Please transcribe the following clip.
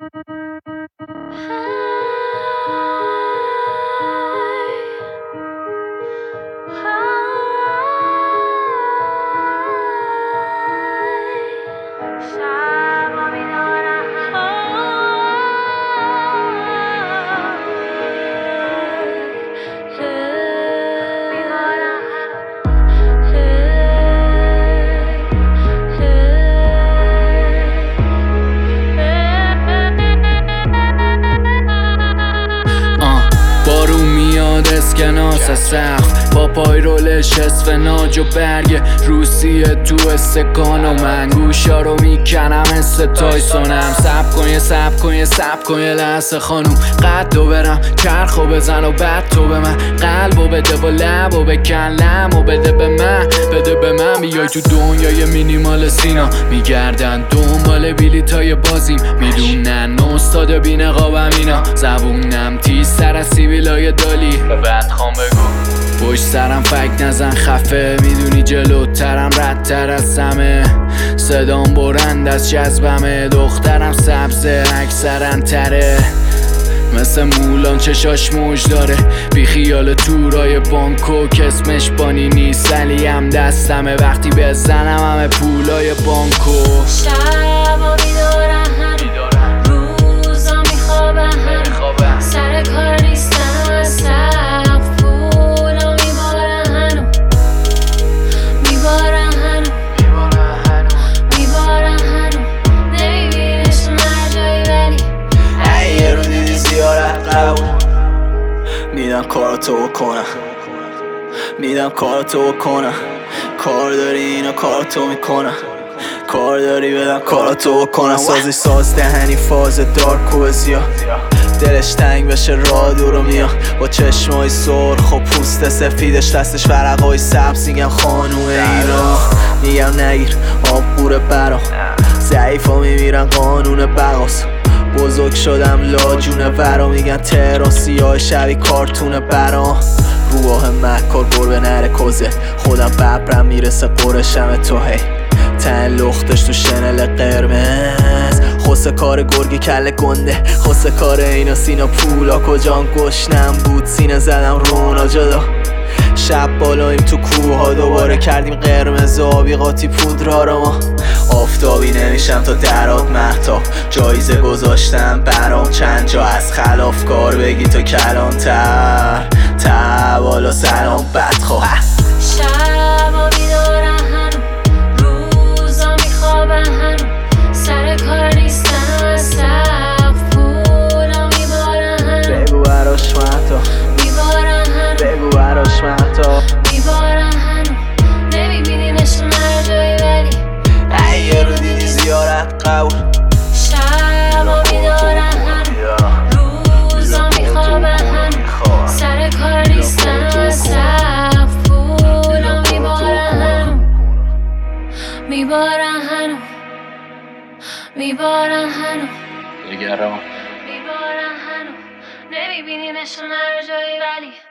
بارون میاد اسکناس سقف با پای رولش اسفناج و برگ روسیه تو استکان و من گوشا رو میکنم مثل تایسونم. سب کن یه لحظه خانوم قدو برم چرخو بزن و بعد تو به من قلبو بده و لبو بکن لمو بده به من بیای تو دنیای مینیمال سینا میگردن دنبال بلیطای بازیم میدونن استاد بی نقابم اینا زبونم تیزتر از سیبیلای دالی بعد خوام بگو پشت سرم فک نزن خفه میدونی جلوترم ردتر از سمه صدام برند از جذبمه دخترم سبزه اکثرا تره مثل مولان چشاش موج داره بی خیال تورای بانکوک اسمش بانی نیست ولی هم دستمه وقتی بزنم همه پولای بانکو شبا بیدارم روزا میخوابم سر کار نیستم از سقف پولا میبارم هنو نمیبینش هر جایی ولی یه رو دیدی زیارت قبول میدم کاراتو بکنم کار داری اینا کاراتو میکنم کار داری بدم کاراتو بکنم سازش ساز دهنی فاز دارک و زیاد دلش تنگ بشه راه دورو میاد با چشمای سرخ و پوست سفیدش دستش ورقای سبز میگم خانوم ایران میگم نگیر آب قوره برام ضعیفا میمیرن قانون بقاس بزرگ شدم لاجونه ورا میگن تراسی های شبی کارتونه برام روح مکار گربه نره کوزه خودم ببرم میرسه قرشم تو هی تن لختش تو شنل قرمز خوسه کار گرگی کله گنده خوسه کار اینا سینا پولا کجان گشنم بود سینه زدم رونا جدا شب بالایم تو کوه ها دوباره کردیم قرمز آبی قاطی پودرا رو ما آفتابی نمیشم تا درات مهتاب جایزه گذاشتم برام چند جا از خلافکار بگی تو کلانتر بالا سلام بدخواه شبا بیدارم روزا میخوابم سر کار نیستم از سقف پولا میبارم بگو براش مهتاب بگو براش مهتاب نمیبینیمش هر جایی ولی یه رو دیدی زیارت قبول شبا بیدارم روزا میخوابم سر کار نیستم از سقف پولا میبارم هنو نگران نمیبینیمش هر جایی ولی